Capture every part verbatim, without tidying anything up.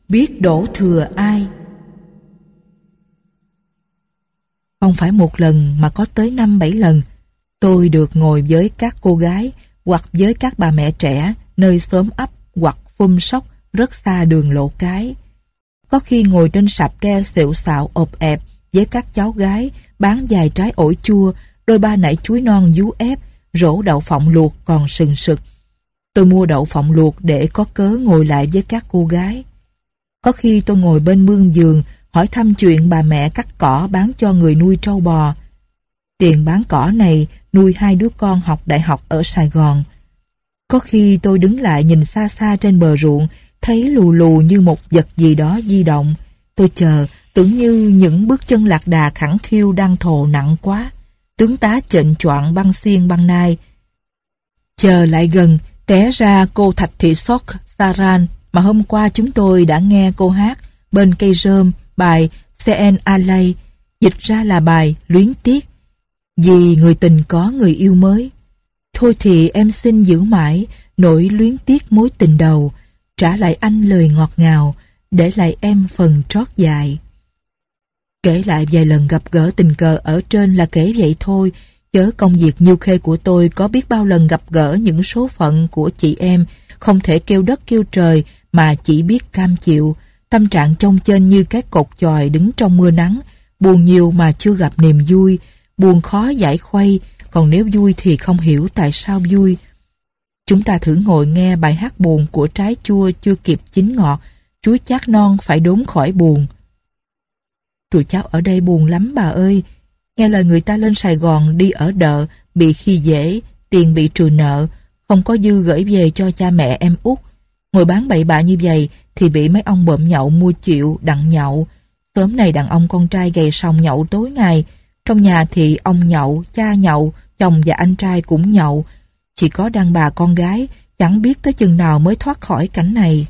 biết đổ thừa ai. Không phải một lần mà có tới năm bảy lần, tôi được ngồi với các cô gái hoặc với các bà mẹ trẻ nơi xóm ấp hoặc phum sóc rất xa đường Lộ Cái. Có khi ngồi trên sạp tre xệu xạo ộp ẹp với các cháu gái bán vài trái ổi chua, đôi ba nải chuối non vú ép, rổ đậu phộng luộc còn sừng sực. Tôi mua đậu phộng luộc để có cớ ngồi lại với các cô gái. Có khi tôi ngồi bên mương giường hỏi thăm chuyện bà mẹ cắt cỏ bán cho người nuôi trâu bò. Tiền bán cỏ này nuôi hai đứa con học đại học ở Sài Gòn. Có khi tôi đứng lại nhìn xa xa trên bờ ruộng, thấy lù lù như một vật gì đó di động. Tôi chờ, tưởng như những bước chân lạc đà khẳng khiu đang thồ nặng quá. Tướng tá chệnh choạng băng xiên băng nai. Chờ lại gần, té ra cô Thạch Thị Sok Saran mà hôm qua chúng tôi đã nghe cô hát bên cây rơm bài Sen Alay, dịch ra là bài luyến tiếc. Vì người tình có người yêu mới. Thôi thì em xin giữ mãi nỗi luyến tiếc mối tình đầu, trả lại anh lời ngọt ngào, để lại em phần trót dài. Kể lại vài lần gặp gỡ tình cờ ở trên là kể vậy thôi, chớ công việc nhiêu khê của tôi có biết bao lần gặp gỡ những số phận của chị em không thể kêu đất kêu trời mà chỉ biết cam chịu, tâm trạng chông chênh như cái cột chòi đứng trong mưa nắng, buồn nhiều mà chưa gặp niềm vui, buồn khó giải khuây, còn nếu vui thì không hiểu tại sao vui. Chúng ta thử ngồi nghe bài hát buồn của trái chua chưa kịp chín ngọt, chuối chát non phải đốn khỏi buồn. Tụi cháu ở đây buồn lắm bà ơi, nghe lời người ta lên Sài Gòn đi ở đợ, bị khi dễ, tiền bị trừ nợ, không có dư gửi về cho cha mẹ em út. Ngồi bán bậy bạ như vậy thì bị mấy ông bợm nhậu mua chịu đặng nhậu. Sớm này đàn ông con trai gầy sòng nhậu tối ngày, trong nhà thì ông nhậu, cha nhậu, chồng và anh trai cũng nhậu. Chỉ có đàn bà con gái chẳng biết tới chừng nào mới thoát khỏi cảnh này.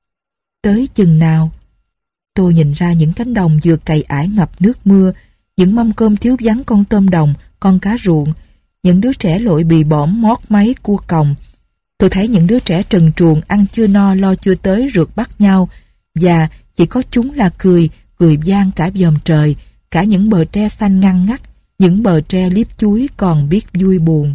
Tới chừng nào? Tôi nhìn ra những cánh đồng vừa cày ải ngập nước mưa, những mâm cơm thiếu vắng con tôm đồng, con cá ruộng, những đứa trẻ lội bì bõm mót máy cua còng. Tôi thấy những đứa trẻ trần truồng ăn chưa no lo chưa tới rượt bắt nhau, và chỉ có chúng là cười, cười vang cả vòm trời, cả những bờ tre xanh ngăn ngắt, những bờ tre liếp chuối còn biết vui buồn.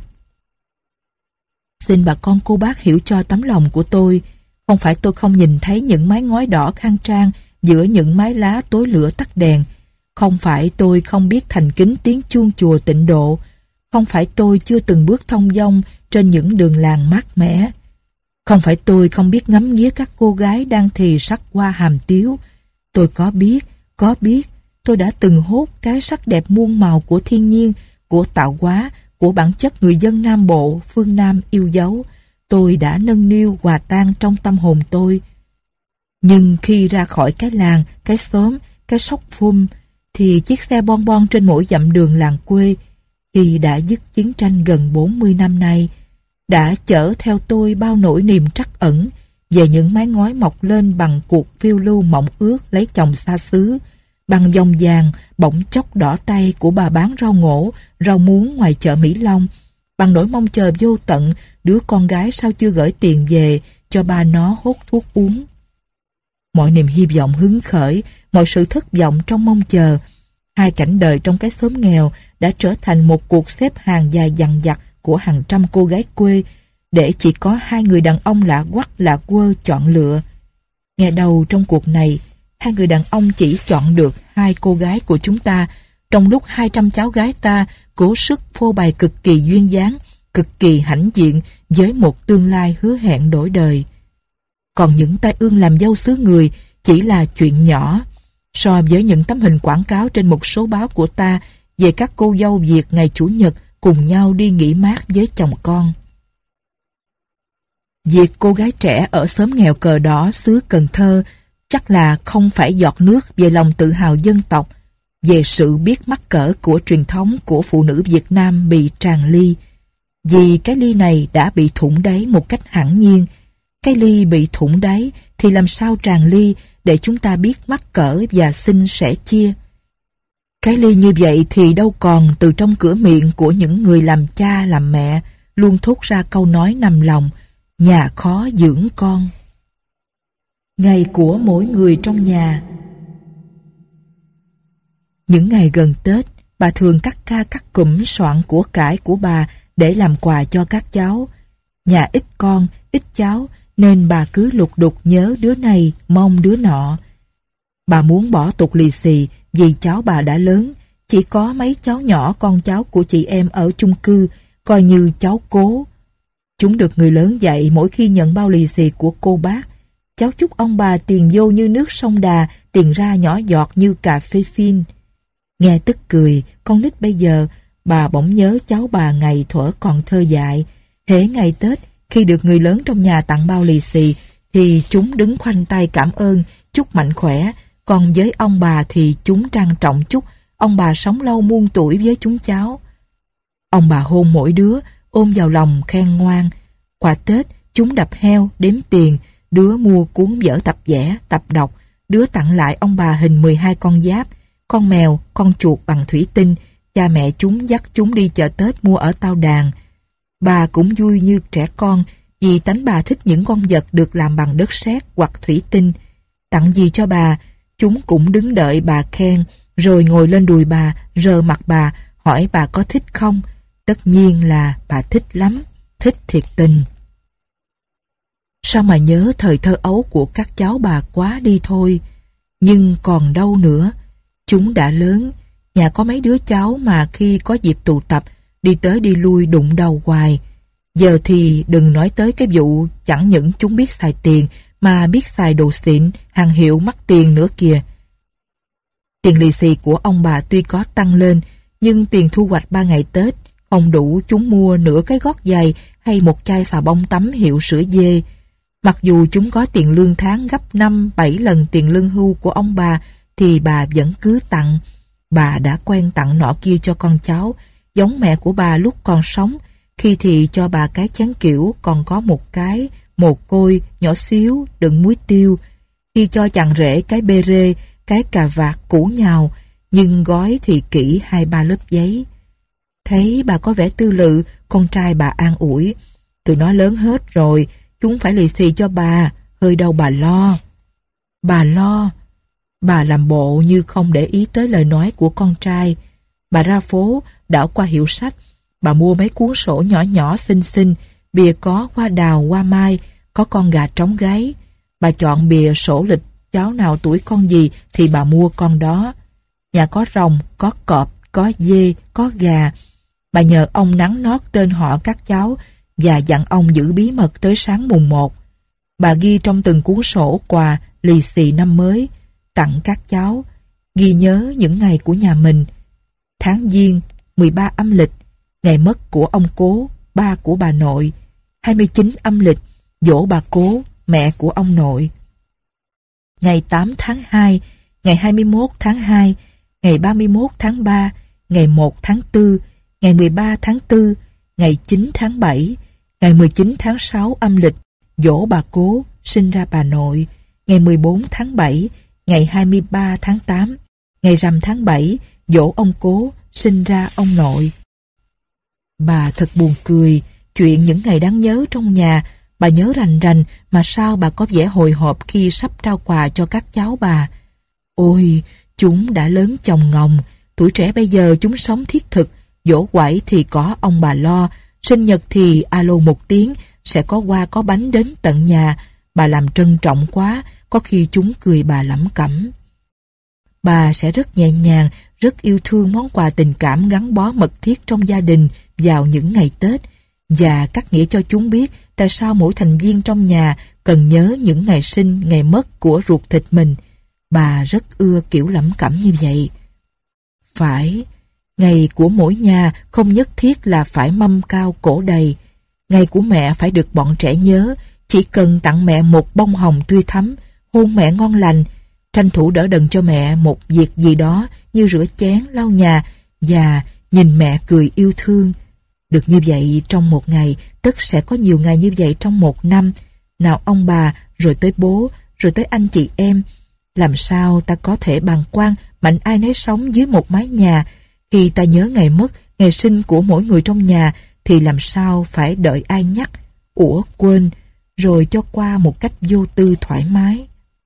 Xin bà con cô bác hiểu cho tấm lòng của tôi, không phải tôi không nhìn thấy những mái ngói đỏ khang trang giữa những mái lá tối lửa tắt đèn, không phải tôi không biết thành kính tiếng chuông chùa Tịnh Độ, không phải tôi chưa từng bước thong dong trên những đường làng mát mẻ, không phải tôi không biết ngắm nghía các cô gái đang thì sắc hoa hàm tiếu. Tôi có biết, có biết, tôi đã từng hốt cái sắc đẹp muôn màu của thiên nhiên, của tạo hóa, của bản chất người dân Nam Bộ, phương Nam yêu dấu. Tôi đã nâng niu hòa tan trong tâm hồn tôi. Nhưng khi ra khỏi cái làng, cái xóm, cái sóc phum, thì chiếc xe bon bon trên mỗi dặm đường làng quê, khi đã dứt chiến tranh gần bốn mươi năm nay, đã chở theo tôi bao nỗi niềm trắc ẩn về những mái ngói mọc lên bằng cuộc phiêu lưu mộng ước lấy chồng xa xứ, bằng vòng vàng bỗng chốc đỏ tay của bà bán rau ngổ, rau muống ngoài chợ Mỹ Long, bằng nỗi mong chờ vô tận đứa con gái sao chưa gửi tiền về cho ba nó hốt thuốc uống. Mọi niềm hy vọng hứng khởi, mọi sự thất vọng trong mong chờ, hai cảnh đời trong cái xóm nghèo đã trở thành một cuộc xếp hàng dài dằng dặc của hàng trăm cô gái quê, để chỉ có hai người đàn ông lạ quắc lạ quơ chọn lựa. Nghe đầu trong cuộc này, hai người đàn ông chỉ chọn được hai cô gái của chúng ta, trong lúc hai trăm cháu gái ta cố sức phô bày cực kỳ duyên dáng, cực kỳ hãnh diện với một tương lai hứa hẹn đổi đời. Còn những tai ương làm dâu xứ người chỉ là chuyện nhỏ so với những tấm hình quảng cáo trên một số báo của ta về các cô dâu Việt ngày Chủ nhật cùng nhau đi nghỉ mát với chồng con. Việc cô gái trẻ ở xóm nghèo cờ đỏ xứ Cần Thơ chắc là không phải giọt nước về lòng tự hào dân tộc, về sự biết mắc cỡ của truyền thống của phụ nữ Việt Nam bị tràn ly. Vì cái ly này đã bị thủng đáy một cách hẳn nhiên. Cái ly bị thủng đáy thì làm sao tràn ly để chúng ta biết mắc cỡ và xin sẻ chia. Cái ly như vậy thì đâu còn từ trong cửa miệng của những người làm cha làm mẹ luôn thốt ra câu nói nằm lòng: nhà khó dưỡng con. Ngày của mỗi người trong nhà. Những ngày gần Tết, bà thường cắt ca cắt cụm soạn của cải của bà để làm quà cho các cháu. Nhà ít con, ít cháu, nên bà cứ lục đục nhớ đứa này, mong đứa nọ. Bà muốn bỏ tục lì xì vì cháu bà đã lớn, chỉ có mấy cháu nhỏ con cháu của chị em ở chung cư, coi như cháu cố. Chúng được người lớn dạy mỗi khi nhận bao lì xì của cô bác. Cháu chúc ông bà tiền vô như nước sông Đà, tiền ra nhỏ giọt như cà phê phin. Nghe tức cười, con nít bây giờ, bà bỗng nhớ cháu bà ngày thuở còn thơ dại. Hễ ngày Tết, khi được người lớn trong nhà tặng bao lì xì, thì chúng đứng khoanh tay cảm ơn, chúc mạnh khỏe. Còn với ông bà thì chúng trang trọng chúc ông bà sống lâu muôn tuổi với chúng cháu. Ông bà hôn mỗi đứa, ôm vào lòng khen ngoan. Quà Tết, chúng đập heo, đếm tiền, đứa mua cuốn vở tập vẽ, tập đọc, đứa tặng lại ông bà hình mười hai con giáp, con mèo, con chuột bằng thủy tinh. Cha mẹ chúng dắt chúng đi chợ Tết mua ở Tao Đàn. Bà cũng vui như trẻ con, vì tánh bà thích những con vật được làm bằng đất sét hoặc thủy tinh. Tặng gì cho bà, chúng cũng đứng đợi bà khen, rồi ngồi lên đùi bà, rờ mặt bà, hỏi bà có thích không. Tất nhiên là bà thích lắm, thích thiệt tình. Sao mà nhớ thời thơ ấu của các cháu bà quá đi thôi. Nhưng còn đâu nữa, chúng đã lớn. Nhà có mấy đứa cháu mà khi có dịp tụ tập, đi tới đi lui đụng đầu hoài. Giờ thì đừng nói tới cái vụ chẳng những chúng biết xài tiền, mà biết xài đồ xịn, hàng hiệu mắc tiền nữa kìa. Tiền lì xì của ông bà tuy có tăng lên, nhưng tiền thu hoạch ba ngày Tết không đủ chúng mua nửa cái gót giày hay một chai xà bông tắm hiệu sữa dê. Mặc dù chúng có tiền lương tháng gấp năm bảy lần tiền lương hưu của ông bà, thì bà vẫn cứ tặng. Bà đã quen tặng nọ kia cho con cháu, giống mẹ của bà lúc còn sống. Khi thì cho bà cái chén kiểu còn có một cái mồ côi nhỏ xíu đựng muối tiêu. Khi cho chàng rể cái bê rê, cái cà vạt cũ nhào, nhưng gói thì kỹ hai ba lớp giấy. Thấy bà có vẻ tư lự, con trai bà an ủi. Tụi nó lớn hết rồi, chúng phải lì xì cho bà, hơi đâu bà lo. Bà lo. Bà làm bộ như không để ý tới lời nói của con trai. Bà ra phố, đảo qua hiệu sách. Bà mua mấy cuốn sổ nhỏ nhỏ xinh xinh, bìa có hoa đào, hoa mai, có con gà trống gáy. Bà chọn bìa sổ lịch, cháu nào tuổi con gì thì bà mua con đó. Nhà có rồng, có cọp, có dê, có gà. Bà nhờ ông nắn nót tên họ các cháu và dặn ông giữ bí mật tới sáng mùng một. Bà ghi trong từng cuốn sổ quà lì xì năm mới, tặng các cháu, ghi nhớ những ngày của nhà mình. Tháng Giêng, mười ba âm lịch, ngày mất của ông cố, ba của bà nội. hai mươi chín âm lịch, giỗ bà cố, mẹ của ông nội. Ngày tám tháng hai, ngày hai mươi mốt tháng hai, ngày ba mươi mốt tháng ba, ngày một tháng tư, ngày mười ba tháng tư, ngày chín tháng bảy, ngày mười chín tháng sáu âm lịch, giỗ bà cố, sinh ra bà nội. Ngày mười bốn tháng bảy, ngày hai mươi ba tháng tám, ngày rằm tháng bảy, giỗ ông cố, sinh ra ông nội. Bà thật buồn cười, chuyện những ngày đáng nhớ trong nhà, bà nhớ rành rành mà sao bà có vẻ hồi hộp khi sắp trao quà cho các cháu bà. Ôi, chúng đã lớn chồng ngồng, tuổi trẻ bây giờ chúng sống thiết thực, giỗ quải thì có ông bà lo, sinh nhật thì alo một tiếng, sẽ có hoa có bánh đến tận nhà. Bà làm trân trọng quá, có khi chúng cười bà lẩm cẩm. Bà sẽ rất nhẹ nhàng, rất yêu thương món quà tình cảm gắn bó mật thiết trong gia đình vào những ngày Tết, và cắt nghĩa cho chúng biết tại sao mỗi thành viên trong nhà cần nhớ những ngày sinh, ngày mất của ruột thịt mình. Bà rất ưa kiểu lẩm cẩm như vậy. Phải, ngày của mỗi nhà không nhất thiết là phải mâm cao cổ đầy. Ngày của mẹ phải được bọn trẻ nhớ, chỉ cần tặng mẹ một bông hồng tươi thắm, hôn mẹ ngon lành, tranh thủ đỡ đần cho mẹ một việc gì đó như rửa chén, lau nhà và nhìn mẹ cười yêu thương. Được như vậy trong một ngày, tất sẽ có nhiều ngày như vậy trong một năm. Nào ông bà, rồi tới bố, rồi tới anh chị em. Làm sao ta có thể bàng quan mạnh ai nấy sống dưới một mái nhà? Khi ta nhớ ngày mất, ngày sinh của mỗi người trong nhà, thì làm sao phải đợi ai nhắc, ủa quên, rồi cho qua một cách vô tư thoải mái.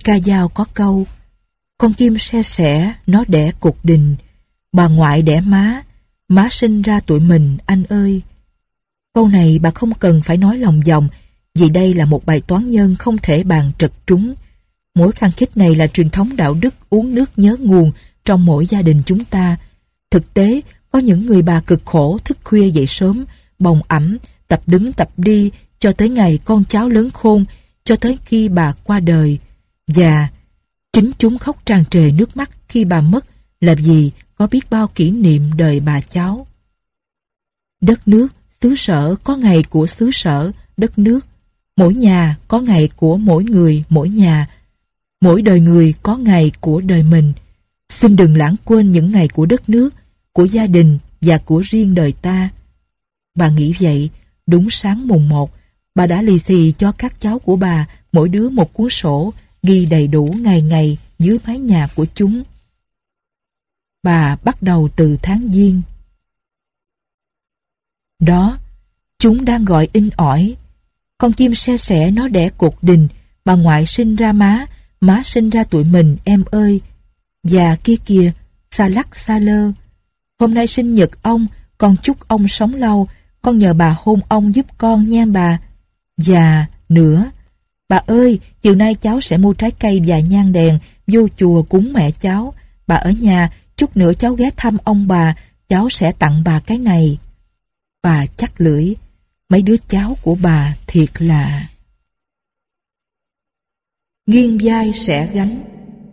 Ca dao có câu: con chim se sẻ nó đẻ cục đình, bà ngoại đẻ má, má sinh ra tụi mình anh ơi. Câu này bà không cần phải nói lòng vòng, vì đây là một bài toán nhân không thể bàn trật trúng. Mỗi khăng khít này là truyền thống đạo đức uống nước nhớ nguồn trong mỗi gia đình chúng ta. Thực tế, có những người bà cực khổ thức khuya dậy sớm, bồng ẵm, tập đứng tập đi cho tới ngày con cháu lớn khôn, cho tới khi bà qua đời. Và chính chúng khóc tràn trề nước mắt khi bà mất là vì có biết bao kỷ niệm đời bà cháu. Đất nước, xứ sở có ngày của xứ sở, đất nước. Mỗi nhà có ngày của mỗi người, mỗi nhà. Mỗi đời người có ngày của đời mình. Xin đừng lãng quên những ngày của đất nước, của gia đình và của riêng đời ta. Bà nghĩ vậy, đúng sáng mùng một, bà đã lì xì cho các cháu của bà mỗi đứa một cuốn sổ ghi đầy đủ ngày ngày dưới mái nhà của chúng. Bà bắt đầu từ tháng Giêng. Đó, chúng đang gọi in ỏi. Con chim se sẻ nó đẻ cột đình, bà ngoại sinh ra má, má sinh ra tụi mình em ơi. Và kia kìa, xa lắc xa lơ. Hôm nay sinh nhật ông, con chúc ông sống lâu, con nhờ bà hôn ông giúp con nha bà. Và nữa, bà ơi, chiều nay cháu sẽ mua trái cây và nhang đèn vô chùa cúng mẹ cháu. Bà ở nhà, chút nữa cháu ghé thăm ông bà, cháu sẽ tặng bà cái này. Bà chắc lưỡi, mấy đứa cháu của bà thiệt là... Nghiêng vai sẽ gánh.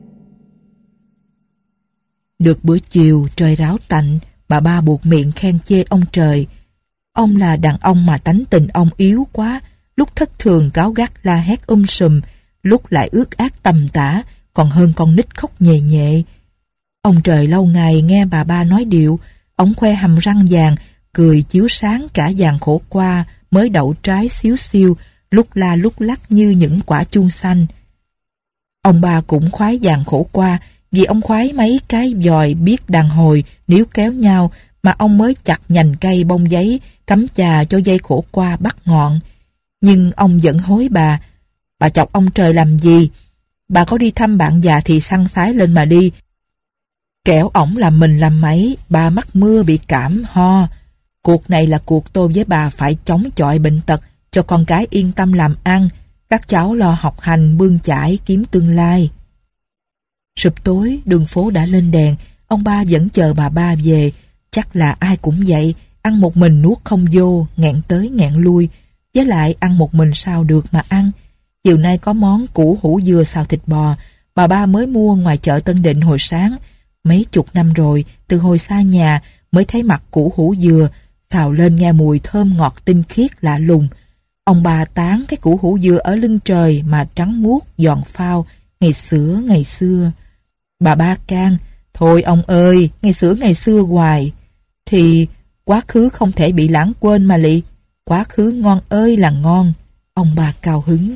Được bữa chiều trời ráo tạnh, bà ba buộc miệng khen chê ông trời. Ông là đàn ông mà tánh tình ông yếu quá, lúc thất thường cáu gắt la hét um sùm, lúc lại ước ác tầm tã, còn hơn con nít khóc nhè nhẹ. Ông trời lâu ngày nghe bà ba nói điệu, ông khoe hàm răng vàng, cười chiếu sáng cả vàng khổ qua mới đậu trái xíu xiu, lúc la lúc lắc như những quả chuông xanh. Ông ba cũng khoái vàng khổ qua, vì ông khoái mấy cái vòi biết đàn hồi níu kéo nhau mà ông mới chặt nhành cây bông giấy cắm chà cho dây khổ qua bắt ngọn. Nhưng ông vẫn hối bà. Bà chọc ông trời làm gì? Bà có đi thăm bạn già thì săn sái lên mà đi. Kẻo ổng làm mình làm mấy, bà mắc mưa bị cảm ho. Cuộc này là cuộc tôi với bà phải chống chọi bệnh tật, cho con cái yên tâm làm ăn, các cháu lo học hành bươn chải kiếm tương lai. Sụp tối, đường phố đã lên đèn, ông ba vẫn chờ bà ba về. Chắc là ai cũng vậy, ăn một mình nuốt không vô, nghẹn tới nghẹn lui. Với lại ăn một mình sao được mà ăn. Chiều nay có món củ hủ dừa xào thịt bò, bà ba mới mua ngoài chợ Tân Định hồi sáng. Mấy chục năm rồi, từ hồi xa nhà mới thấy mặt củ hủ dừa, xào lên nghe mùi thơm ngọt tinh khiết lạ lùng. Ông bà tán cái củ hủ dừa ở lưng trời mà trắng muốt giòn phao, ngày xưa ngày xưa. Bà ba can, thôi ông ơi, ngày xưa ngày xưa hoài. Thì quá khứ không thể bị lãng quên mà lị, quá khứ ngon ơi là ngon. Ông bà cao hứng.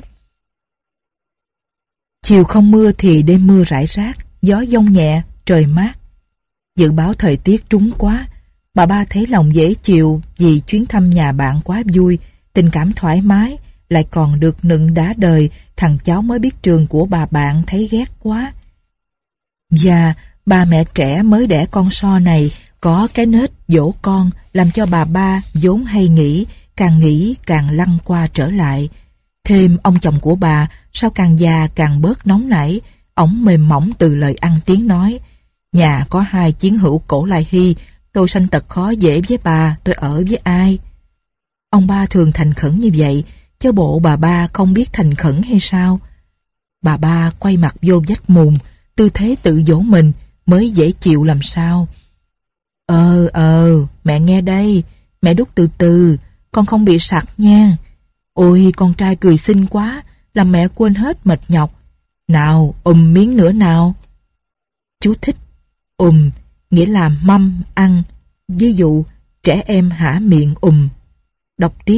Chiều không mưa thì đêm mưa rải rác, gió giông nhẹ, trời mát. Dự báo thời tiết trúng quá, bà ba thấy lòng dễ chịu vì chuyến thăm nhà bạn quá vui, tình cảm thoải mái, lại còn được nựng đá đời thằng cháu mới biết trường của bà bạn thấy ghét quá. Và bà mẹ trẻ mới đẻ con so này có cái nết dỗ con làm cho bà ba vốn hay nghĩ, càng nghĩ càng lăn qua trở lại. Thêm ông chồng của bà sao càng già càng bớt nóng nảy, ổng mềm mỏng từ lời ăn tiếng nói. Nhà có hai chiến hữu cổ lai hy, tôi sanh tật khó dễ với bà, tôi ở với ai? Ông ba thường thành khẩn như vậy, chứ bộ bà ba không biết thành khẩn hay sao? Bà ba quay mặt vô vách mùng, tư thế tự dỗ mình mới dễ chịu làm sao. Ờ ờ, mẹ nghe đây, mẹ đút từ từ, con không bị sặc nha. Ôi con trai cười xinh quá, làm mẹ quên hết mệt nhọc. Nào, ùm miếng nữa nào. Chú thích ùm nghĩa là mâm ăn, ví dụ trẻ em hả miệng ùm. Đọc tiếp.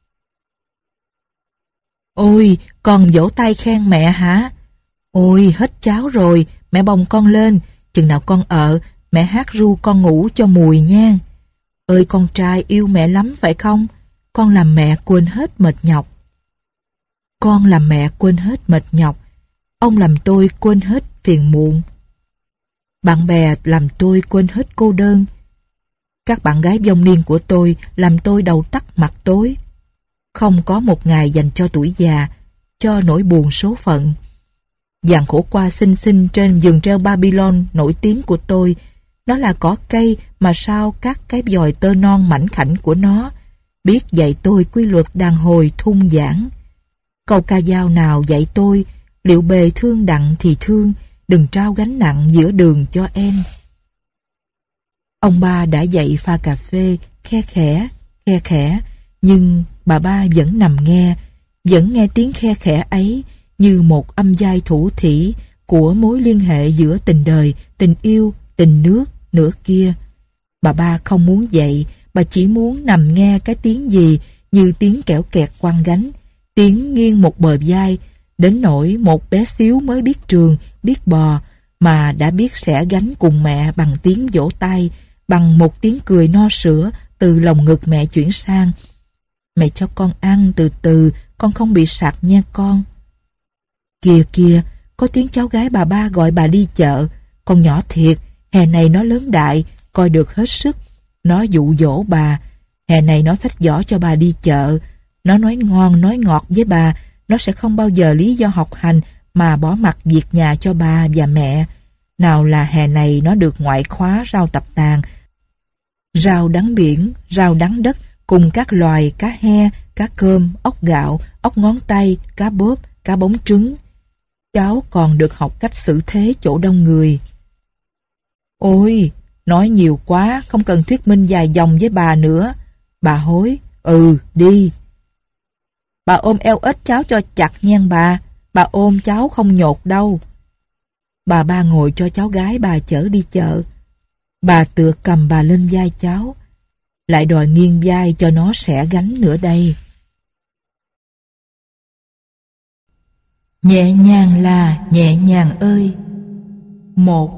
Ôi con vỗ tay khen mẹ hả? Ôi hết cháo rồi, mẹ bồng con lên, chừng nào con ở mẹ hát ru con ngủ cho mùi nha. Ơi con trai yêu mẹ lắm phải không? Con làm mẹ quên hết mệt nhọc. Con làm mẹ quên hết mệt nhọc. Ông làm tôi quên hết phiền muộn. Bạn bè làm tôi quên hết cô đơn. Các bạn gái vong niên của tôi làm tôi đầu tắt mặt tối. Không có một ngày dành cho tuổi già, cho nỗi buồn số phận. Dàn khổ qua xinh xinh trên vườn treo Babylon nổi tiếng của tôi, nó là cỏ cây mà sao các cái vòi tơ non mảnh khảnh của nó biết dạy tôi quy luật đàn hồi thung giảng. Câu ca dao nào dạy tôi, liệu bề thương đặng thì thương, đừng trao gánh nặng giữa đường cho em. Ông ba đã dạy pha cà phê, khe khẽ, khe khẽ, nhưng bà ba vẫn nằm nghe, vẫn nghe tiếng khe khẽ ấy như một âm giai thủ thỉ của mối liên hệ giữa tình đời, tình yêu, tình nước, nửa kia. Bà ba không muốn dậy, bà chỉ muốn nằm nghe cái tiếng gì như tiếng kẽo kẹt quăng gánh, tiếng nghiêng một bờ vai, đến nỗi một bé xíu mới biết trường, biết bò, mà đã biết sẽ gánh cùng mẹ bằng tiếng vỗ tay, bằng một tiếng cười no sữa từ lồng ngực mẹ chuyển sang. Mẹ cho con ăn từ từ, con không bị sặc nha con. Kìa kìa, có tiếng cháu gái bà ba gọi bà đi chợ. Con nhỏ thiệt, hè này nó lớn đại, coi được hết sức. Nó dụ dỗ bà, hè này nó xách giỏ cho bà đi chợ. Nó nói ngon, nói ngọt với bà, nó sẽ không bao giờ lý do học hành mà bỏ mặc việc nhà cho bà và mẹ. Nào là hè này nó được ngoại khóa rau tập tàng, rau đắng biển, rau đắng đất, cùng các loài cá he, cá cơm, ốc gạo, ốc ngón tay, cá bóp, cá bóng trứng. Cháu còn được học cách xử thế chỗ đông người. Ôi, nói nhiều quá, không cần thuyết minh dài dòng với bà nữa. Bà hối, ừ, đi. Bà ôm eo ếch cháu cho chặt nhen bà, bà ôm cháu không nhột đâu. Bà ba ngồi cho cháu gái bà chở đi chợ. Bà tựa cầm bà lên vai cháu, lại đòi nghiêng vai cho nó xẻ gánh nữa đây. Nhẹ nhàng là nhẹ nhàng ơi. Một.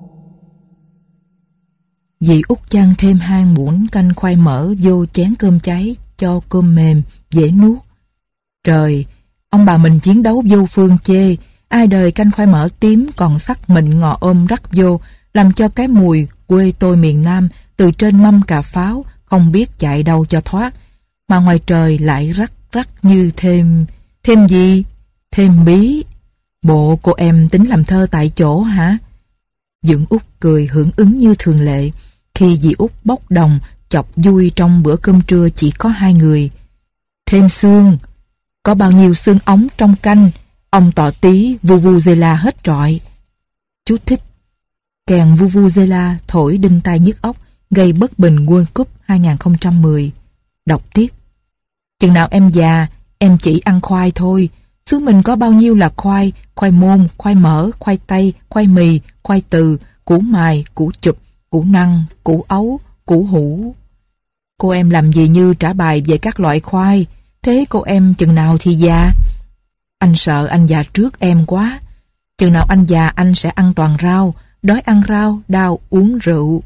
Dì Út chan thêm hai muỗng canh khoai mỡ vô chén cơm cháy cho cơm mềm, dễ nuốt. Trời, ông bà mình chiến đấu vô phương chê, ai đời canh khoai mỡ tím còn sắc mịn ngò ôm rắc vô, làm cho cái mùi quê tôi miền Nam từ trên mâm cà pháo không biết chạy đâu cho thoát, mà ngoài trời lại rắc rắc như thêm... Thêm gì? Thêm bí. Bộ cô em tính làm thơ tại chỗ hả? Dưỡng Út cười hưởng ứng như thường lệ, khi dì Út bốc đồng chọc vui trong bữa cơm trưa chỉ có hai người. Thêm xương. Có bao nhiêu xương ống trong canh, ông tọ tí vuvuzela hết trọi. Chú thích. Kèn vuvuzela thổi đinh tai nhức óc, gây bất bình World Cup hai không một không. Đọc tiếp. Chừng nào em già, em chỉ ăn khoai thôi. Xứ mình có bao nhiêu là khoai, khoai môn, khoai mỡ, khoai tây, khoai mì, khoai từ, củ mài, củ chụp, củ năng, củ ấu, củ hũ. Cô em làm gì như trả bài về các loại khoai, thế cô em chừng nào thì già? Anh sợ anh già trước em quá. Chừng nào anh già anh sẽ ăn toàn rau, đói ăn rau, đau uống rượu.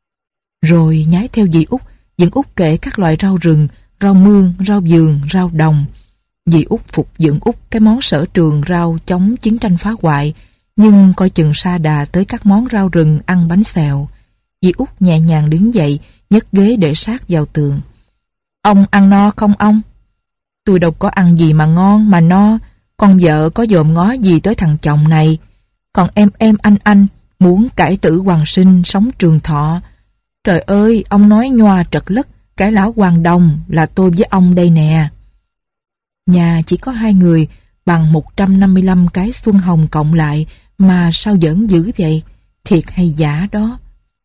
Rồi nhái theo dì Út, Dưỡng Út kể các loại rau rừng, rau mương, rau vườn, rau đồng. Dì Út phục Dưỡng Út cái món sở trường rau chống chiến tranh phá hoại, nhưng coi chừng sa đà tới các món rau rừng ăn bánh xèo. Dì Út nhẹ nhàng đứng dậy, nhấc ghế để sát vào tường. Ông ăn no không ông? Tôi đâu có ăn gì mà ngon mà no, con vợ có dòm ngó gì tới thằng chồng này. Còn em em anh anh muốn cải tử hoàng sinh sống trường thọ. Trời ơi, ông nói nhoa trật lất, cái lão hoàng đồng là tôi với ông đây nè. Nhà chỉ có hai người, bằng một trăm năm mươi lăm cái xuân hồng cộng lại, mà sao giỡn dữ vậy? Thiệt hay giả đó?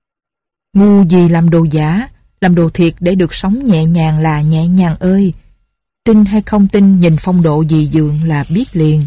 Ngu gì làm đồ giả, làm đồ thiệt để được sống nhẹ nhàng là nhẹ nhàng ơi. Tin hay không tin, nhìn phong độ dì dượng là biết liền.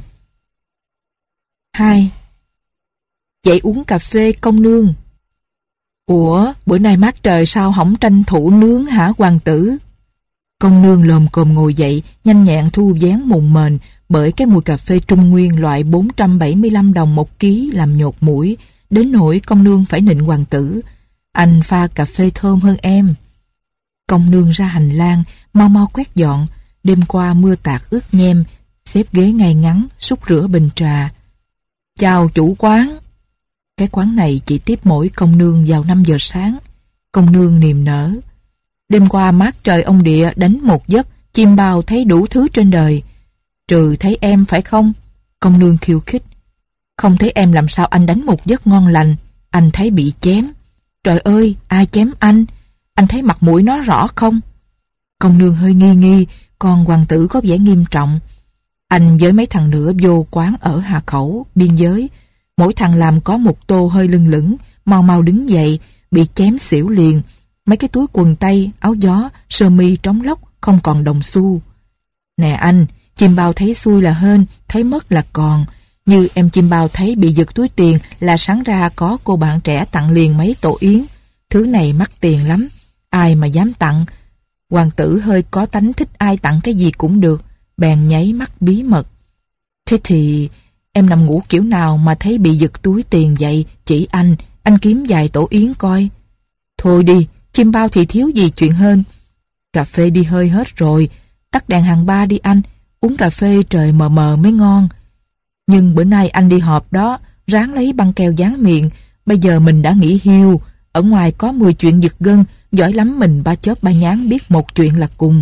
Hai. Dậy uống cà phê công nương. Ủa, bữa nay mát trời sao hỏng tranh thủ nướng hả hoàng tử? Công nương lồm cồm ngồi dậy, nhanh nhẹn thu vén mùng mền, bởi cái mùi cà phê Trung Nguyên loại bốn trăm bảy mươi lăm đồng một ký làm nhột mũi, đến nỗi công nương phải nịnh hoàng tử. Anh pha cà phê thơm hơn em. Công nương ra hành lang, mau mau quét dọn, đêm qua mưa tạt ướt nhem, xếp ghế ngay ngắn, xúc rửa bình trà. Chào chủ quán. Cái quán này chỉ tiếp mỗi công nương vào năm giờ sáng. Công nương niềm nở. Đêm qua mát trời ông địa đánh một giấc, chim bao thấy đủ thứ trên đời. Trừ thấy em phải không? Công nương khiêu khích. Không thấy em làm sao anh đánh một giấc ngon lành. Anh thấy bị chém. Trời ơi, ai chém anh? Anh thấy mặt mũi nó rõ không? Công nương hơi nghi nghi, còn hoàng tử có vẻ nghiêm trọng. Anh với mấy thằng nữa vô quán ở Hà Khẩu, biên giới. Mỗi thằng làm có một tô hơi lưng lửng, mau mau đứng dậy, bị chém xỉu liền. Mấy cái túi quần tây, áo gió, sơ mi trống lóc, không còn đồng xu. Nè anh, chim bao thấy xui là hên, thấy mất là còn. Như em chim bao thấy bị giật túi tiền là sáng ra có cô bạn trẻ tặng liền mấy tổ yến. Thứ này mắc tiền lắm, ai mà dám tặng. Hoàng tử hơi có tánh thích ai tặng cái gì cũng được, bèn nháy mắt bí mật. Thế thì em nằm ngủ kiểu nào mà thấy bị giật túi tiền vậy? Chỉ anh, anh kiếm vài tổ yến coi. Thôi đi, chim bao thì thiếu gì chuyện hơn. Cà phê đi hơi hết rồi, tắt đèn hàng ba đi anh, uống cà phê trời mờ mờ mới ngon. Nhưng bữa nay anh đi họp đó, ráng lấy băng keo dán miệng, bây giờ mình đã nghỉ hưu, ở ngoài có mười chuyện giật gân, giỏi lắm mình ba chớp ba nhán biết một chuyện là cùng.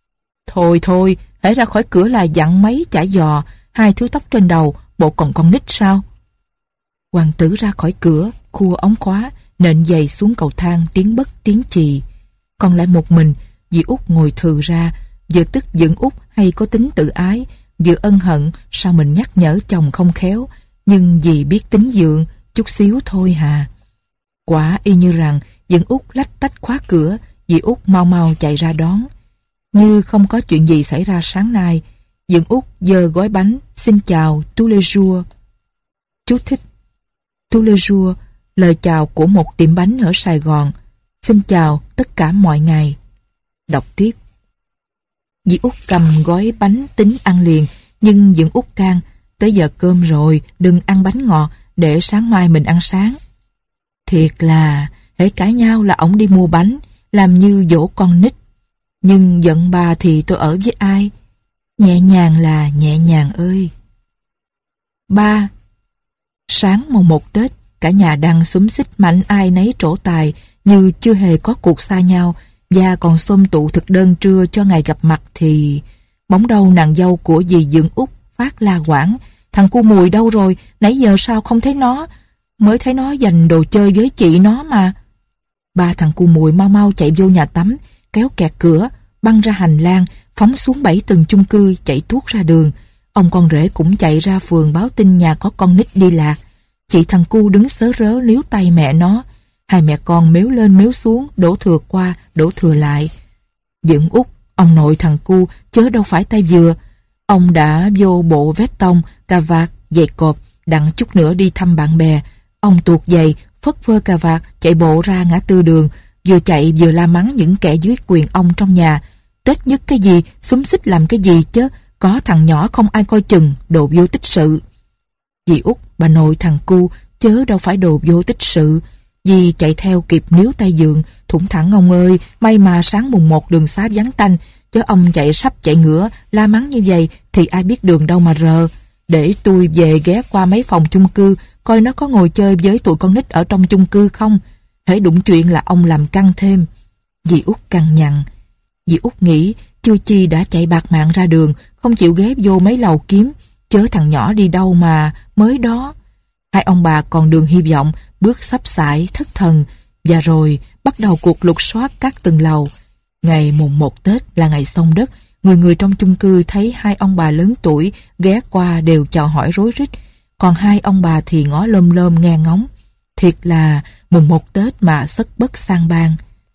Thôi thôi, hễ ra khỏi cửa là dặn mấy chả giò, hai thứ tóc trên đầu, bộ còn con nít sao? Hoàng tử ra khỏi cửa, khua ống khóa, nện giày xuống cầu thang tiếng bất tiếng chì. Còn lại một mình, dì Út ngồi thừ ra, vừa tức giận Út hay có tính tự ái, vừa ân hận sao mình nhắc nhở chồng không khéo, nhưng dì biết tính dượng, chút xíu thôi hà. Quả y như rằng dượng Út lách tách khóa cửa, dì Út mau mau chạy ra đón. Như không có chuyện gì xảy ra sáng nay, dượng Út giơ gói bánh, xin chào tous les jours. Chú thích. Tous les jours, lời chào của một tiệm bánh ở Sài Gòn. Xin chào tất cả mọi ngày. Đọc tiếp. Dì Út cầm gói bánh tính ăn liền, nhưng dượng Út can, tới giờ cơm rồi, đừng ăn bánh ngọt, để sáng mai mình ăn sáng. Thiệt là, hễ cãi nhau là ổng đi mua bánh, làm như dỗ con nít. Nhưng giận bà thì tôi ở với ai? Nhẹ nhàng là nhẹ nhàng ơi. Ba. Sáng mùng một Tết, cả nhà đang xúm xích mạnh ai nấy trổ tài, như chưa hề có cuộc xa nhau, và còn xôm tụ thực đơn trưa cho ngày gặp mặt thì bỗng đâu nàng dâu của dì dượng Út phát la quảng. Thằng cu Mùi đâu rồi? Nãy giờ sao không thấy nó? Mới thấy nó giành đồ chơi với chị nó mà. Ba thằng cu Mùi mau mau chạy vô nhà tắm, kéo kẹt cửa, băng ra hành lang, phóng xuống bảy tầng chung cư, chạy tuốt ra đường. Ông con rể cũng chạy ra phường báo tin nhà có con nít đi lạc. Chị thằng cu đứng sớ rớ níu tay mẹ nó. Hai mẹ con mếu lên mếu xuống, đổ thừa qua, đổ thừa lại. Dượng Út, ông nội thằng cu, chớ đâu phải tay vừa. Ông đã vô bộ vét tông, cà vạt, giày cộp, đặng chút nữa đi thăm bạn bè. Ông tuột giày, phất phơ cà vạt, chạy bộ ra ngã tư đường, vừa chạy vừa la mắng những kẻ dưới quyền ông trong nhà. Tết nhất cái gì, xúm xích làm cái gì chứ, có thằng nhỏ không ai coi chừng, đồ vô tích sự. Dì Út, bà nội thằng cu, chớ đâu phải đồ vô tích sự. Dì chạy theo kịp níu tay dượng, thủng thẳng ông ơi, may mà sáng mùng một đường xá vắng tanh, chứ ông chạy sắp chạy ngửa, la mắng như vậy thì ai biết đường đâu mà rờ. Để tôi về ghé qua mấy phòng chung cư, coi nó có ngồi chơi với tụi con nít ở trong chung cư không. Hễ đụng chuyện là ông làm căng thêm. Dì Út căng nhằn. Dì Út nghĩ chưa chi đã chạy bạc mạng ra đường, không chịu ghé vô mấy lầu kiếm, chớ thằng nhỏ đi đâu mà mới đó. Hai ông bà còn đường hy vọng, bước sắp sải thất thần, và rồi bắt đầu cuộc lục soát các tầng lầu. Ngày mùng một Tết là ngày xông đất, người người trong chung cư thấy hai ông bà lớn tuổi ghé qua đều chào hỏi rối rít, còn hai ông bà thì ngó lơm lơm nghe ngóng. Thiệt là mùng một Tết mà sất bất sang bang.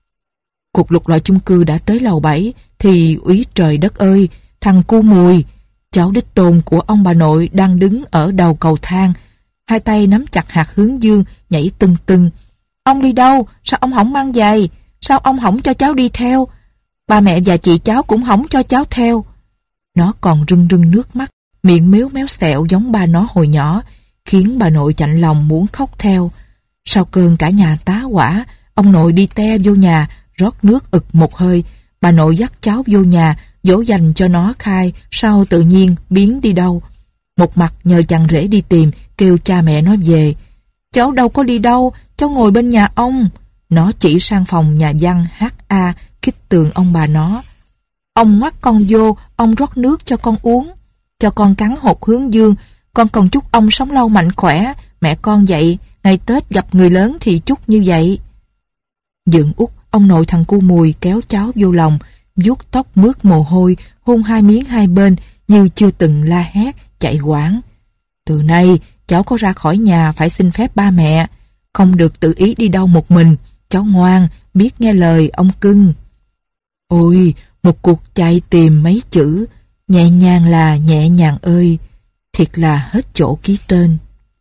Cuộc lục lọi chung cư đã tới lầu bảy thì úy trời đất ơi, thằng cu Mùi, cháu đích tôn của ông bà nội, đang đứng ở đầu cầu thang, hai tay nắm chặt hạt hướng dương, nhảy tưng tưng. Ông đi đâu? Sao ông không mang giày? Sao ông không cho cháu đi theo? Ba mẹ và chị cháu cũng không cho cháu theo. Nó còn rưng rưng nước mắt, miệng méo méo xẹo giống ba nó hồi nhỏ, khiến bà nội chạnh lòng muốn khóc theo. Sau cơn cả nhà tá hỏa, ông nội đi te vô nhà, rót nước ực một hơi. Bà nội dắt cháu vô nhà, dỗ dành cho nó khai, sao tự nhiên biến đi đâu. Một mặt nhờ chàng rể đi tìm, kêu cha mẹ nó về. Cháu đâu có đi đâu, cháu ngồi bên nhà ông. Nó chỉ sang phòng nhà văn hát a khích tường ông bà nó. Ông ngoắt con vô, ông rót nước cho con uống. Cho con cắn hột hướng dương. Con còn chúc ông sống lâu mạnh khỏe. Mẹ con vậy, ngày Tết gặp người lớn thì chúc như vậy. Dượng út, ông nội thằng cu Mùi kéo cháu vô lòng, vuốt tóc mướt mồ hôi, hôn hai miếng hai bên như chưa từng la hét, chạy quảng. Từ nay, cháu có ra khỏi nhà phải xin phép ba mẹ, không được tự ý đi đâu một mình. Cháu ngoan, biết nghe lời ông cưng. Ôi, một cuộc chạy tìm mấy chữ, nhẹ nhàng là nhẹ nhàng ơi, thiệt là hết chỗ ký tên.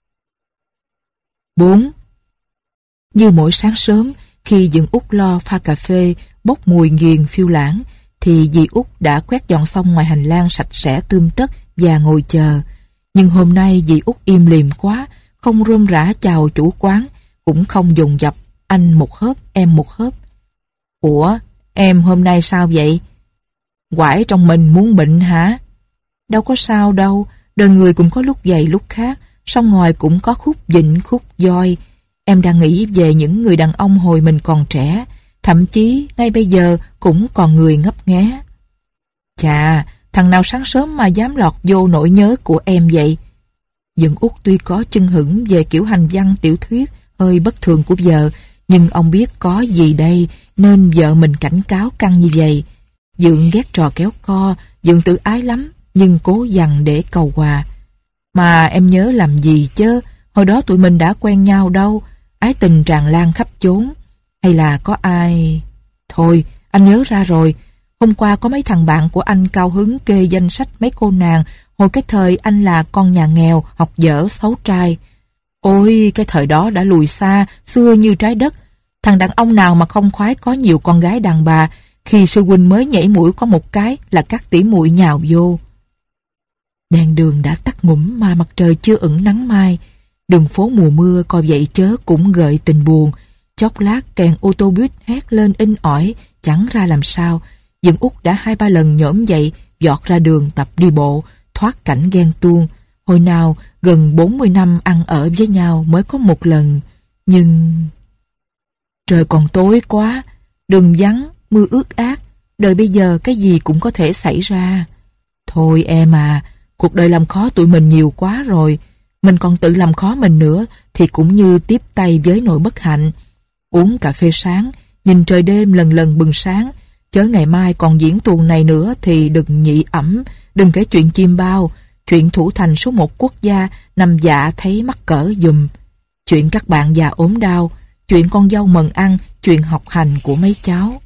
bốn. Như mỗi sáng sớm, khi dượng út lo pha cà phê, bốc mùi nghiền phiêu lãng, thì dì út đã quét dọn xong ngoài hành lang sạch sẽ tươm tất và ngồi chờ. Nhưng hôm nay dì út im lìm quá, không rôm rả chào chủ quán, cũng không dồn dập, anh một hớp, em một hớp. Ủa, em hôm nay sao vậy? Quải trong mình muốn bệnh hả? Đâu có sao đâu, đời người cũng có lúc vậy lúc khác, sông ngòi cũng có khúc vịnh khúc voi. Em đang nghĩ về những người đàn ông hồi mình còn trẻ, thậm chí ngay bây giờ cũng còn người ngấp nghé. Chà, thằng nào sáng sớm mà dám lọt vô nỗi nhớ của em vậy? Dượng út tuy có chưng hửng về kiểu hành văn tiểu thuyết hơi bất thường của vợ, nhưng ông biết có gì đây nên vợ mình cảnh cáo căng như vậy. Dượng ghét trò kéo co, Dượng tự ái lắm, nhưng cố dằn để cầu hòa. Mà em nhớ làm gì chứ, hồi đó tụi mình đã quen nhau đâu, ái tình tràn lan khắp chốn. Hay là có ai... Thôi, anh nhớ ra rồi, hôm qua có mấy thằng bạn của anh cao hứng kê danh sách mấy cô nàng hồi cái thời anh là con nhà nghèo, học dở, xấu trai. Ôi, cái thời đó đã lùi xa, xưa như trái đất. Thằng đàn ông nào mà không khoái có nhiều con gái đàn bà, khi sư huynh mới nhảy mũi có một cái là các tỷ muội nhào vô. Đèn đường đã tắt ngủm mà mặt trời chưa ửng nắng mai. Đường phố mùa mưa coi vậy chớ cũng gợi tình buồn. Chốc lát kèn ô tô buýt hét lên inh ỏi, chẳng ra làm sao. Dượng út đã hai ba lần nhổm dậy, giọt ra đường tập đi bộ, thoát cảnh ghen tuông. Hồi nào gần bốn mươi năm ăn ở với nhau mới có một lần. Nhưng... Trời còn tối quá, đường vắng, mưa ướt át, đời bây giờ cái gì cũng có thể xảy ra. Thôi em à, cuộc đời làm khó tụi mình nhiều quá rồi. Mình còn tự làm khó mình nữa thì cũng như tiếp tay với nỗi bất hạnh. Uống cà phê sáng, nhìn trời đêm lần lần bừng sáng, chớ ngày mai còn diễn tuồng này nữa thì đừng nhị ẩm, đừng kể chuyện chim bao, chuyện thủ thành số một quốc gia nằm dạ thấy mắc cỡ dùm, chuyện các bạn già ốm đau, chuyện con dâu mần ăn, chuyện học hành của mấy cháu.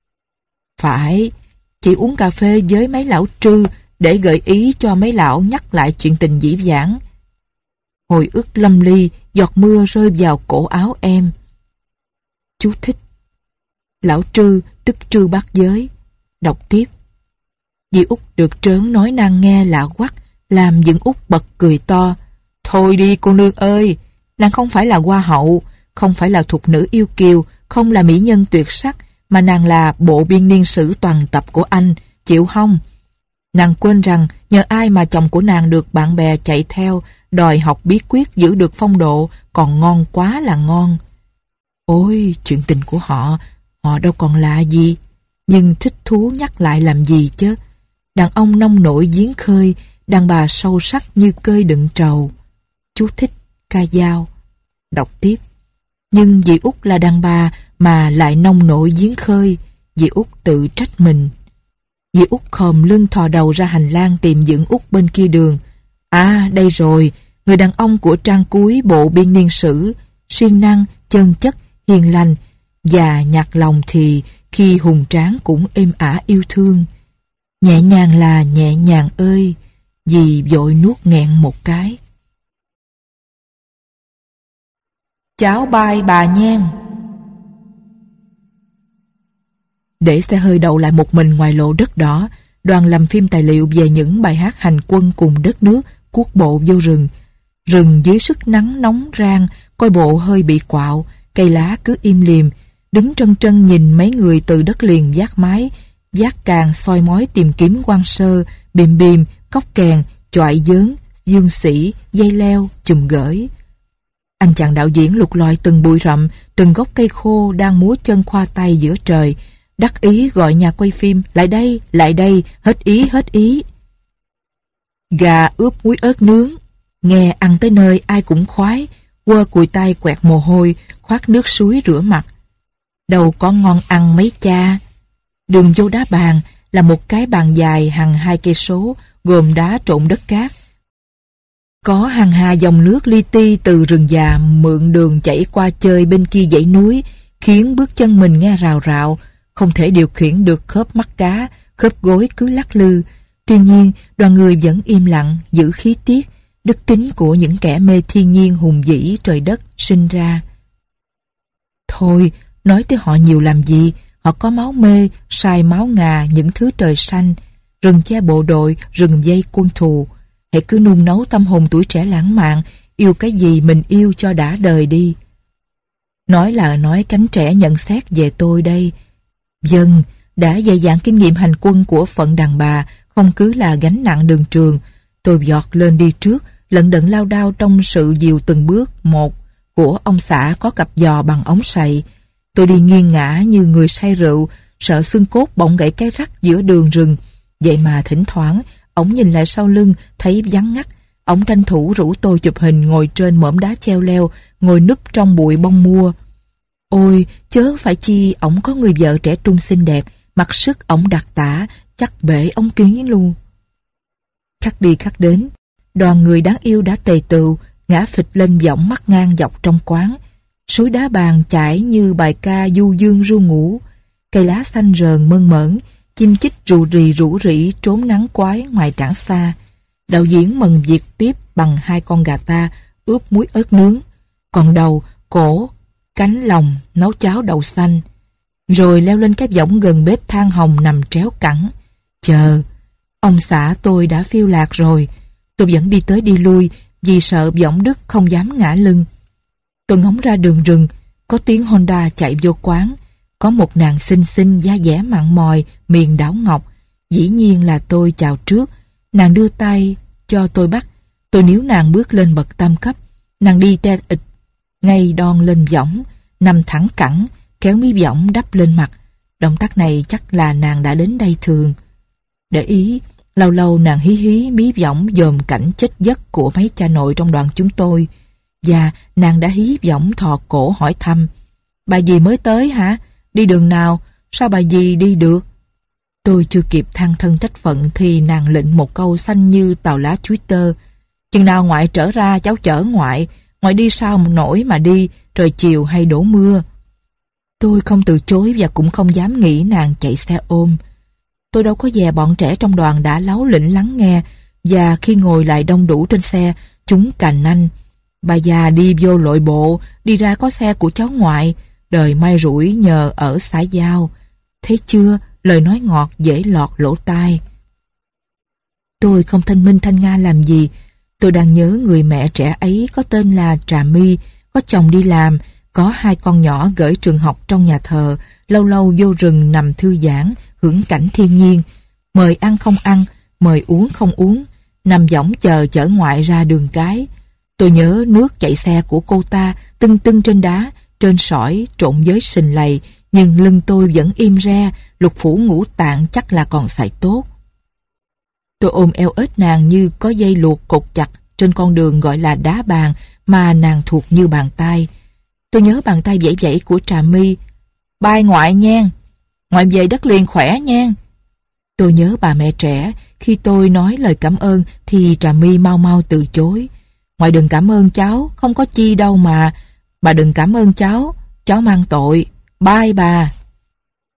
Phải, chị uống cà phê với mấy lão trư để gợi ý cho mấy lão nhắc lại chuyện tình dĩ vãng. Hồi ức lâm ly, giọt mưa rơi vào cổ áo em. Chú thích. Lão trư tức trư bát giới. Đọc tiếp. Dì út được trớn nói năng nghe lạ quắc, làm dượng út bật cười to. Thôi đi cô nương ơi, nàng không phải là hoa hậu, không phải là thục nữ yêu kiều, không là mỹ nhân tuyệt sắc, mà nàng là bộ biên niên sử toàn tập của anh, chịu không? Nàng quên rằng nhờ ai mà chồng của nàng được bạn bè chạy theo, đòi học bí quyết giữ được phong độ, còn ngon quá là ngon. Ôi, chuyện tình của họ, họ đâu còn lạ gì, nhưng thích thú nhắc lại làm gì chứ. Đàn ông nông nổi giếng khơi, đàn bà sâu sắc như cơi đựng trầu. Chú thích ca dao. Đọc tiếp. Nhưng dì út là đàn bà mà lại nông nổi giếng khơi, dì út tự trách mình. Dì út khom lưng thò đầu ra hành lang tìm dượng út bên kia đường. À, đây rồi, người đàn ông của trang cuối bộ biên niên sử, siêng năng, chân chất, hiền lành, và nhạc lòng thì khi hùng tráng cũng êm ả yêu thương. Nhẹ nhàng là nhẹ nhàng ơi, dì vội nuốt nghẹn một cái. Cháo bai bà nhen. Để xe hơi đậu lại một mình ngoài lộ đất đỏ, đoàn làm phim tài liệu về những bài hát hành quân cùng đất nước cuốc bộ vô rừng. Rừng dưới sức nắng nóng rang, coi bộ hơi bị quạo, cây lá cứ im lìm, đứng trân trân nhìn mấy người từ đất liền vác mái, vác càng soi mói tìm kiếm quan sơ, bìm bìm, cốc kèn, choại giớn, dương sĩ, dây leo, chùm gởi. Anh chàng đạo diễn lục lọi từng bụi rậm, từng gốc cây khô đang múa chân khoa tay giữa trời, đắc ý gọi nhà quay phim, lại đây, lại đây, hết ý, hết ý. Gà ướp muối ớt nướng, nghe ăn tới nơi ai cũng khoái, quơ cùi tay quẹt mồ hôi, khoát nước suối rửa mặt. Đâu có ngon ăn mấy cha. Đường vô đá bàn là một cái bàn dài hàng hai cây số, gồm đá trộn đất cát. Có hàng hà dòng nước li ti từ rừng già mượn đường chảy qua chơi bên kia dãy núi, khiến bước chân mình nghe rào rạo, không thể điều khiển được khớp mắt cá, khớp gối cứ lắc lư. Tuy nhiên, đoàn người vẫn im lặng, giữ khí tiết, đức tính của những kẻ mê thiên nhiên hùng vĩ trời đất sinh ra. Thôi, nói tới họ nhiều làm gì, họ có máu mê, sai máu ngà những thứ trời xanh, rừng che bộ đội, rừng dây quân thù. Hãy cứ nung nấu tâm hồn tuổi trẻ lãng mạn, yêu cái gì mình yêu cho đã đời đi. Nói là nói cánh trẻ nhận xét về tôi đây. Vâng, đã dày dạn kinh nghiệm hành quân của phận đàn bà, không cứ là gánh nặng đường trường. Tôi giọt lên đi trước, lận đận lao đao trong sự dìu từng bước một của ông xã có cặp giò bằng ống sậy. Tôi đi nghiêng ngã như người say rượu, sợ xương cốt bỗng gãy cái rắc giữa đường rừng. Vậy mà thỉnh thoảng, ổng nhìn lại sau lưng, thấy vắng ngắt. Ổng tranh thủ rủ tôi chụp hình ngồi trên mỏm đá treo leo, ngồi núp trong bụi bông mua. Ôi, chớ phải chi ổng có người vợ trẻ trung xinh đẹp, mặc sức ổng đặc tả, chắc bể ống kính luôn. Khắc đi khắc đến, đoàn người đáng yêu đã tề tựu, ngã phịch lên võng mắt ngang dọc trong quán. Suối đá bàn chảy như bài ca du dương ru ngủ, cây lá xanh rờn mơn mởn, chim chích rù rì rủ rỉ trốn nắng quái ngoài trảng xa. Đạo diễn mần việc tiếp bằng hai con gà ta ướp muối ớt nướng, còn đầu, cổ, cánh lòng nấu cháo đậu xanh. Rồi leo lên cái võng gần bếp than hồng nằm tréo cẳng. Chờ, ông xã tôi đã phiêu lạc rồi. Tôi vẫn đi tới đi lui vì sợ võng đứt không dám ngã lưng. Tôi ngóng ra đường rừng, có tiếng Honda chạy vô quán. Có một nàng xinh xinh da dẻ mặn mòi, miền đảo ngọc. Dĩ nhiên là tôi chào trước. Nàng đưa tay cho tôi bắt. Tôi níu nàng bước lên bậc tam cấp. Nàng đi te ịch, ngay đon lên võng, nằm thẳng cẳng, kéo mí võng đắp lên mặt. Động tác này chắc là nàng đã đến đây thường. Để ý, lâu lâu nàng hí hí mí võng dòm cảnh chết giấc của mấy cha nội trong đoàn chúng tôi. Và nàng đã hí võng thò cổ hỏi thăm: bà dì mới tới hả? Đi đường nào? Sao bà dì đi được? Tôi chưa kịp than thân trách phận thì nàng lệnh một câu xanh như tàu lá chuối tơ: chừng nào ngoại trở ra cháu chở ngoại. Ngoại đi sao một nỗi mà đi, trời chiều hay đổ mưa. Tôi không từ chối và cũng không dám nghĩ nàng chạy xe ôm. Tôi đâu có dè bọn trẻ trong đoàn đã láu lĩnh lắng nghe, và khi ngồi lại đông đủ trên xe, chúng cành nanh: bà già đi vô lội bộ, đi ra có xe của cháu ngoại, đời may rủi nhờ ở xã Giao. Thấy chưa, lời nói ngọt dễ lọt lỗ tai. Tôi không thanh minh thanh nga làm gì. Tôi đang nhớ người mẹ trẻ ấy có tên là Trà My, có chồng đi làm, có hai con nhỏ gửi trường học trong nhà thờ, lâu lâu vô rừng nằm thư giãn, hưởng cảnh thiên nhiên, mời ăn không ăn, mời uống không uống, nằm võng chờ chở ngoại ra đường cái. Tôi nhớ nước chạy xe của cô ta tưng tưng trên đá, trên sỏi trộn với sình lầy, nhưng lưng tôi vẫn im re, lục phủ ngũ tạng chắc là còn xài tốt. Tôi ôm eo ếch nàng như có dây luộc cột chặt trên con đường gọi là đá bàn mà nàng thuộc như bàn tay. Tôi nhớ bàn tay vẫy vẫy của Trà My: bye ngoại nhen, ngoại về đất liền khỏe nhen. Tôi nhớ bà mẹ trẻ, khi tôi nói lời cảm ơn thì Trà My mau mau từ chối: ngoại đừng cảm ơn cháu, không có chi đâu mà. Bà đừng cảm ơn cháu, cháu mang tội. Bye bà.